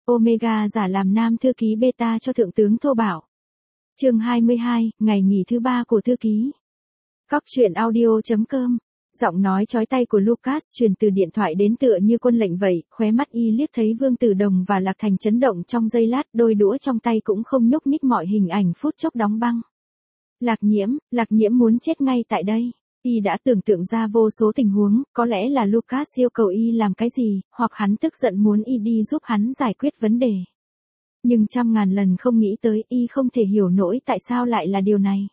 Omega giả làm nam thư ký beta cho thượng tướng Thô Bảo. Chương 22, ngày nghỉ thứ 3 của thư ký. Cóc truyện audio.com. Giọng nói chói tai của Lucas truyền từ điện thoại đến tựa như quân lệnh vậy, khóe mắt y liếc thấy Vương Tử Đồng và Lạc Thành chấn động trong giây lát, đôi đũa trong tay cũng không nhúc nhích, mọi hình ảnh phút chốc đóng băng. Lạc Nhiễm muốn chết ngay tại đây. Y đã tưởng tượng ra vô số tình huống, có lẽ là Lucas yêu cầu y làm cái gì, hoặc hắn tức giận muốn y đi giúp hắn giải quyết vấn đề. Nhưng trăm ngàn lần không nghĩ tới, y không thể hiểu nổi tại sao lại là điều này.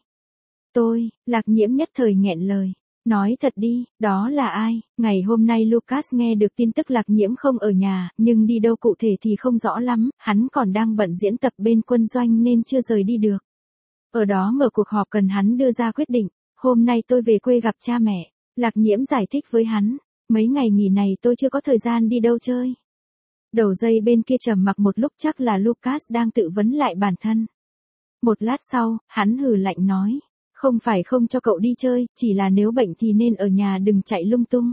Lạc Nhiễm nhất thời nghẹn lời. Nói thật đi, đó là ai? Ngày hôm nay Lucas nghe được tin tức Lạc Nhiễm không ở nhà, nhưng đi đâu cụ thể thì không rõ lắm, hắn còn đang bận diễn tập bên quân doanh nên chưa rời đi được. Ở đó mở cuộc họp cần hắn đưa ra quyết định. Hôm nay tôi về quê gặp cha mẹ, Lạc Nhiễm giải thích với hắn. Mấy ngày nghỉ này tôi chưa có thời gian đi đâu chơi. Đầu dây bên kia trầm mặc một lúc, chắc là Lucas đang tự vấn lại bản thân. Một lát sau, hắn hừ lạnh nói. Không phải không cho cậu đi chơi, chỉ là nếu bệnh thì nên ở nhà đừng chạy lung tung.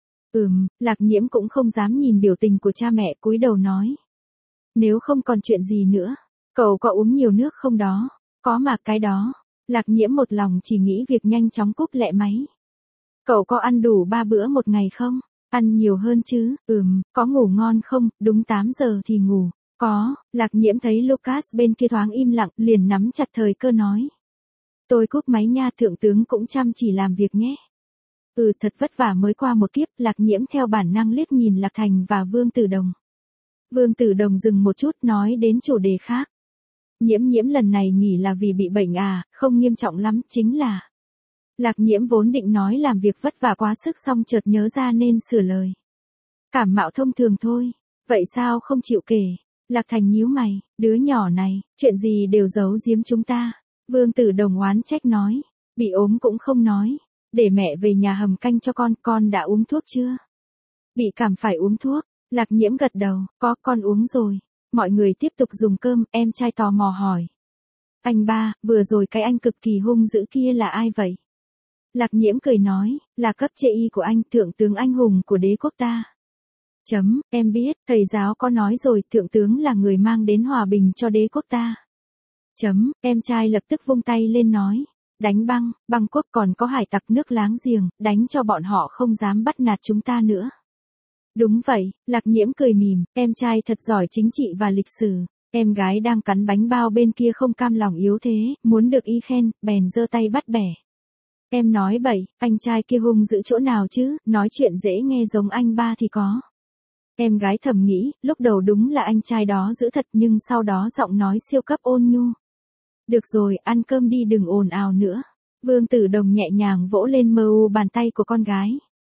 Lạc Nhiễm cũng không dám nhìn biểu tình của cha mẹ, cúi đầu nói. Nếu không còn chuyện gì nữa, cậu có uống nhiều nước không đó? Có mà cái đó. Lạc Nhiễm một lòng chỉ nghĩ việc nhanh chóng cúp lẹ máy. Cậu có ăn đủ 3 bữa một ngày không? Ăn nhiều hơn chứ? Có ngủ ngon không? Đúng 8 giờ thì ngủ. Có. Lạc Nhiễm thấy Lucas bên kia thoáng im lặng, liền nắm chặt thời cơ nói. Tôi cúp máy nha, thượng tướng cũng chăm chỉ làm việc nhé. Thật vất vả mới qua một kiếp. Lạc Nhiễm theo bản năng liếc nhìn Lạc Thành và Vương Tử Đồng. Vương Tử Đồng dừng một chút, nói đến chủ đề khác. Nhiễm lần này nghỉ là vì bị bệnh à? Không nghiêm trọng lắm, chính là. Lạc Nhiễm vốn định nói làm việc vất vả quá sức, xong chợt nhớ ra nên sửa lời. Cảm mạo thông thường thôi. Vậy sao không chịu kể? Lạc Thành nhíu mày, đứa nhỏ này, chuyện gì đều giấu giếm chúng ta. Vương Tử Đồng oán trách nói, bị ốm cũng không nói, để mẹ về nhà hầm canh cho con đã uống thuốc chưa? Bị cảm phải uống thuốc. Lạc Nhiễm gật đầu, con uống rồi. Mọi người tiếp tục dùng cơm, em trai tò mò hỏi. Anh ba, vừa rồi cái anh cực kỳ hung dữ kia là ai vậy? Lạc Nhiễm cười nói, là cấp trên y của anh, thượng tướng anh hùng của đế quốc ta. Em biết, thầy giáo có nói rồi, thượng tướng là người mang đến hòa bình cho đế quốc ta. Em trai lập tức vung tay lên nói, đánh băng quốc còn có hải tặc nước láng giềng, đánh cho bọn họ không dám bắt nạt chúng ta nữa. Đúng vậy, Lạc Nhiễm cười mỉm, em trai thật giỏi chính trị và lịch sử. Em gái đang cắn bánh bao bên kia không cam lòng yếu thế, muốn được y khen, bèn giơ tay bắt bẻ. Em nói bậy, anh trai kia hung dữ chỗ nào chứ, nói chuyện dễ nghe giống anh ba thì có. Em gái thầm nghĩ, lúc đầu đúng là anh trai đó dữ thật, nhưng sau đó giọng nói siêu cấp ôn nhu. Được rồi, ăn cơm đi, đừng ồn ào nữa. Vương Tử Đồng nhẹ nhàng vỗ lên bàn tay của con gái.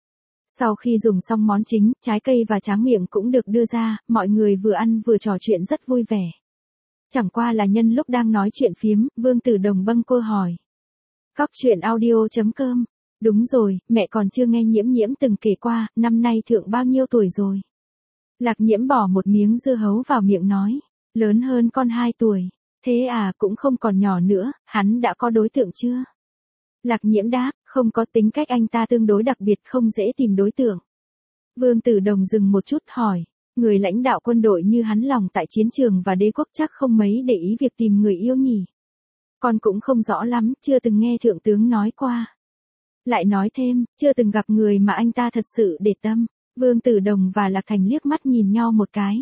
Sau khi dùng xong món chính, trái cây và tráng miệng cũng được đưa ra, mọi người vừa ăn vừa trò chuyện rất vui vẻ. Chẳng qua là nhân lúc đang nói chuyện phiếm, Vương Tử Đồng bâng quơ hỏi. Cóc truyện audio.com. Đúng rồi, mẹ còn chưa nghe Nhiễm từng kể qua, năm nay thượng bao nhiêu tuổi rồi? Lạc Nhiễm bỏ một miếng dưa hấu vào miệng nói. Lớn hơn con 2 tuổi. Thế à, cũng không còn nhỏ nữa, hắn đã có đối tượng chưa? Lạc Nhiễm đáp, không có, tính cách anh ta tương đối đặc biệt, không dễ tìm đối tượng. Vương Tử Đồng dừng một chút hỏi, người lãnh đạo quân đội như hắn lòng tại chiến trường và đế quốc chắc không mấy để ý việc tìm người yêu nhỉ? Con cũng không rõ lắm, chưa từng nghe thượng tướng nói qua. Lại nói thêm, chưa từng gặp người mà anh ta thật sự để tâm. Vương Tử Đồng và Lạc Thành liếc mắt nhìn nhau một cái.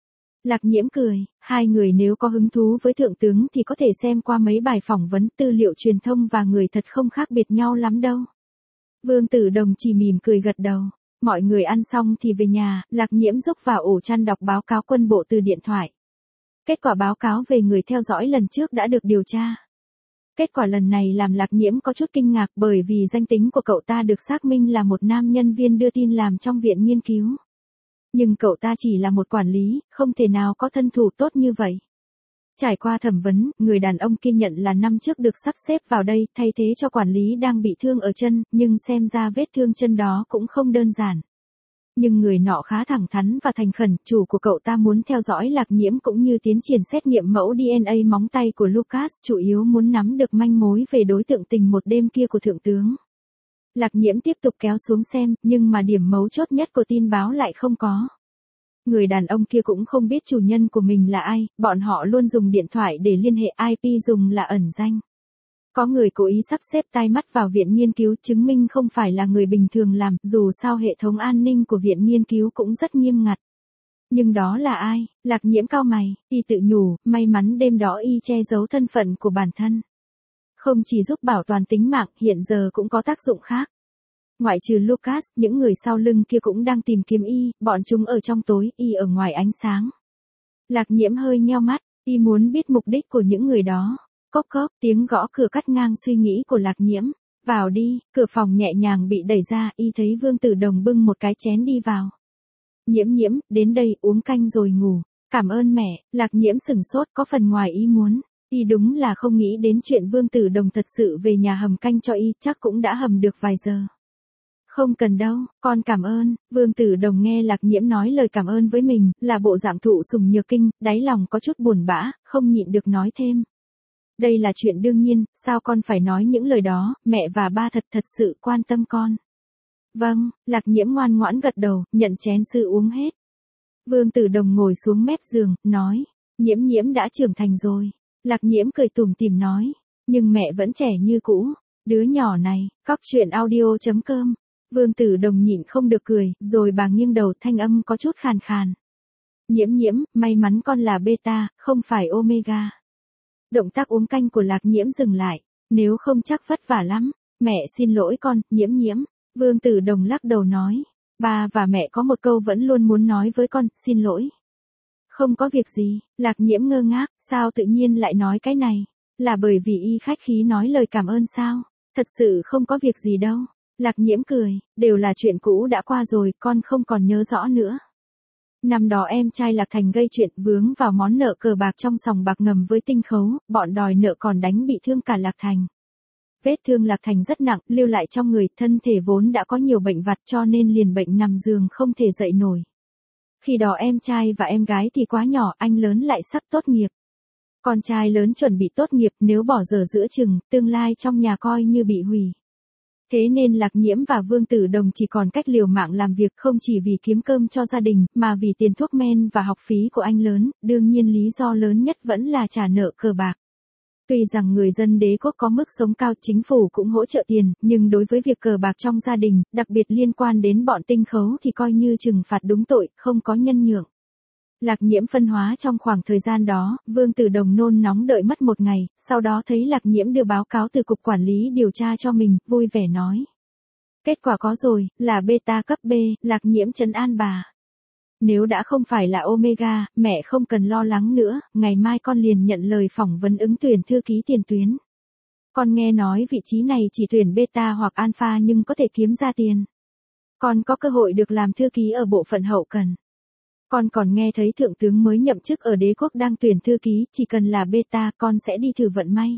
Lạc Nhiễm cười, hai người nếu có hứng thú với thượng tướng thì có thể xem qua mấy bài phỏng vấn, tư liệu truyền thông và người thật không khác biệt nhau lắm đâu. Vương Tử Đồng chỉ mỉm cười gật đầu. Mọi người ăn xong thì về nhà, Lạc Nhiễm rúc vào ổ chăn đọc báo cáo quân bộ từ điện thoại. Kết quả báo cáo về người theo dõi lần trước đã được điều tra. Kết quả lần này làm Lạc Nhiễm có chút kinh ngạc, bởi vì danh tính của cậu ta được xác minh là một nam nhân viên đưa tin làm trong viện nghiên cứu. Nhưng cậu ta chỉ là một quản lý, không thể nào có thân thủ tốt như vậy. Trải qua thẩm vấn, người đàn ông kia nhận là năm trước được sắp xếp vào đây thay thế cho quản lý đang bị thương ở chân, nhưng xem ra vết thương chân đó cũng không đơn giản. Nhưng người nọ khá thẳng thắn và thành khẩn, chủ của cậu ta muốn theo dõi Lạc Nhiễm cũng như tiến triển xét nghiệm mẫu DNA móng tay của Lucas, chủ yếu muốn nắm được manh mối về đối tượng tình một đêm kia của thượng tướng. Lạc Nhiễm tiếp tục kéo xuống xem, nhưng mà điểm mấu chốt nhất của tin báo lại không có. Người đàn ông kia cũng không biết chủ nhân của mình là ai, bọn họ luôn dùng điện thoại để liên hệ, IP dùng là ẩn danh. Có người cố ý sắp xếp tai mắt vào viện nghiên cứu, chứng minh không phải là người bình thường làm, dù sao hệ thống an ninh của viện nghiên cứu cũng rất nghiêm ngặt. Nhưng đó là ai? Lạc Nhiễm cau mày, y tự nhủ, may mắn đêm đó y che giấu thân phận của bản thân. Không chỉ giúp bảo toàn tính mạng, hiện giờ cũng có tác dụng khác. Ngoại trừ Lucas, những người sau lưng kia cũng đang tìm kiếm y, bọn chúng ở trong tối, y ở ngoài ánh sáng. Lạc Nhiễm hơi nheo mắt, y muốn biết mục đích của những người đó. Cốc cốc, tiếng gõ cửa cắt ngang suy nghĩ của Lạc Nhiễm. Vào đi, cửa phòng nhẹ nhàng bị đẩy ra, y thấy Vương Tử Đồng bưng một cái chén đi vào. Nhiễm Nhiễm, đến đây uống canh rồi ngủ. Cảm ơn mẹ. Lạc Nhiễm sửng sốt, có phần ngoài ý muốn. Y đúng là không nghĩ đến chuyện Vương Tử Đồng thật sự về nhà hầm canh cho y, chắc cũng đã hầm được vài giờ. Không cần đâu, con cảm ơn. Vương Tử Đồng nghe Lạc Nhiễm nói lời cảm ơn với mình, là bộ dạng thụ sủng nhược kinh, đáy lòng có chút buồn bã, không nhịn được nói thêm. Đây là chuyện đương nhiên, sao con phải nói những lời đó, mẹ và ba thật sự quan tâm con. Vâng, Lạc Nhiễm ngoan ngoãn gật đầu, nhận chén sữa uống hết. Vương Tử Đồng ngồi xuống mép giường, nói, Nhiễm Nhiễm đã trưởng thành rồi. Lạc Nhiễm cười tủm tỉm nói, nhưng mẹ vẫn trẻ như cũ. Đứa nhỏ này, cóc truyện audio.com. Vương Tử Đồng nhịn không được cười, rồi bà nghiêng đầu, thanh âm có chút khàn khàn. Nhiễm Nhiễm, may mắn con là beta, không phải omega. Động tác uống canh của Lạc Nhiễm dừng lại, nếu không chắc vất vả lắm. Mẹ xin lỗi con, Nhiễm Nhiễm. Vương Tử Đồng lắc đầu nói, ba và mẹ có một câu vẫn luôn muốn nói với con, xin lỗi. Không có việc gì. Lạc Nhiễm ngơ ngác, sao tự nhiên lại nói cái này? Là bởi vì y khách khí nói lời cảm ơn sao? Thật sự không có việc gì đâu. Lạc Nhiễm cười, đều là chuyện cũ đã qua rồi, con không còn nhớ rõ nữa. Năm đó em trai Lạc Thành gây chuyện vướng vào món nợ cờ bạc trong sòng bạc ngầm với Tinh Khấu, bọn đòi nợ còn đánh bị thương cả Lạc Thành. Vết thương Lạc Thành rất nặng, lưu lại trong người, thân thể vốn đã có nhiều bệnh vặt cho nên liền bệnh nằm giường không thể dậy nổi. Khi đó em trai và em gái thì quá nhỏ, anh lớn lại sắp tốt nghiệp. Con trai lớn chuẩn bị tốt nghiệp, nếu bỏ dở giữa chừng, tương lai trong nhà coi như bị hủy. Thế nên Lạc Nhiễm và Vương Tử Đồng chỉ còn cách liều mạng làm việc, không chỉ vì kiếm cơm cho gia đình, mà vì tiền thuốc men và học phí của anh lớn, đương nhiên lý do lớn nhất vẫn là trả nợ cờ bạc. Tuy rằng người dân đế quốc có mức sống cao, chính phủ cũng hỗ trợ tiền, nhưng đối với việc cờ bạc trong gia đình, đặc biệt liên quan đến bọn Tinh Khấu thì coi như trừng phạt đúng tội, không có nhân nhượng. Lạc Nhiễm phân hóa trong khoảng thời gian đó, Vương Tử Đồng nôn nóng đợi mất một ngày, sau đó thấy Lạc Nhiễm đưa báo cáo từ cục quản lý điều tra cho mình, vui vẻ nói. Kết quả có rồi, là beta cấp B, Lạc Nhiễm trấn an bà. Nếu đã không phải là omega, mẹ không cần lo lắng nữa, ngày mai con liền nhận lời phỏng vấn ứng tuyển thư ký tiền tuyến. Con nghe nói vị trí này chỉ tuyển beta hoặc alpha nhưng có thể kiếm ra tiền. Con có cơ hội được làm thư ký ở bộ phận hậu cần. Con còn nghe thấy thượng tướng mới nhậm chức ở đế quốc đang tuyển thư ký, chỉ cần là beta con sẽ đi thử vận may.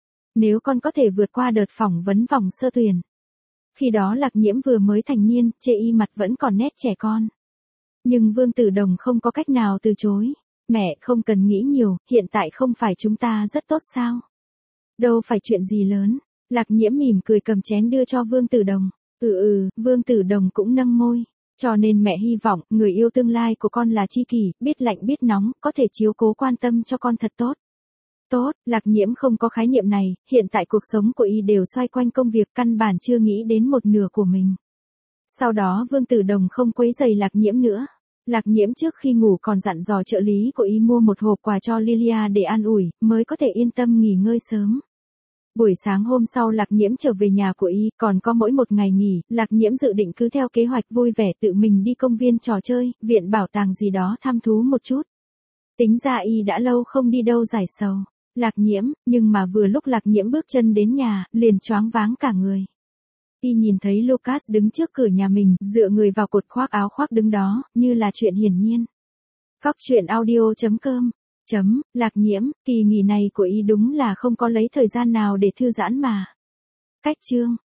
Nếu con có thể vượt qua đợt phỏng vấn vòng sơ tuyển. Khi đó Lạc Nhiễm vừa mới thành niên, chê y mặt vẫn còn nét trẻ con. Nhưng Vương Tử Đồng không có cách nào từ chối. Mẹ không cần nghĩ nhiều, hiện tại không phải chúng ta rất tốt sao? Đâu phải chuyện gì lớn. Lạc Nhiễm mỉm cười cầm chén đưa cho Vương Tử Đồng. Vương Tử Đồng cũng nâng môi. Cho nên mẹ hy vọng, người yêu tương lai của con là tri kỷ, biết lạnh biết nóng, có thể chiếu cố quan tâm cho con thật tốt. Tốt, Lạc Nhiễm không có khái niệm này, hiện tại cuộc sống của y đều xoay quanh công việc, căn bản chưa nghĩ đến một nửa của mình. Sau đó Vương Tử Đồng không quấy rầy Lạc Nhiễm nữa. Lạc Nhiễm trước khi ngủ còn dặn dò trợ lý của y mua một hộp quà cho Lilia để an ủi, mới có thể yên tâm nghỉ ngơi sớm. Buổi sáng hôm sau Lạc Nhiễm trở về nhà của y, còn có mỗi một ngày nghỉ, Lạc Nhiễm dự định cứ theo kế hoạch vui vẻ tự mình đi công viên trò chơi, viện bảo tàng gì đó thăm thú một chút. Tính ra y đã lâu không đi đâu giải sầu. Lạc Nhiễm, nhưng mà vừa lúc Lạc Nhiễm bước chân đến nhà, liền choáng váng cả người. Y nhìn thấy Lucas đứng trước cửa nhà mình, dựa người vào cột khoác áo khoác đứng đó, như là chuyện hiển nhiên. Cóc truyện audio.com. Lạc Nhiễm, kỳ nghỉ này của y đúng là không có lấy thời gian nào để thư giãn mà. Cách chương.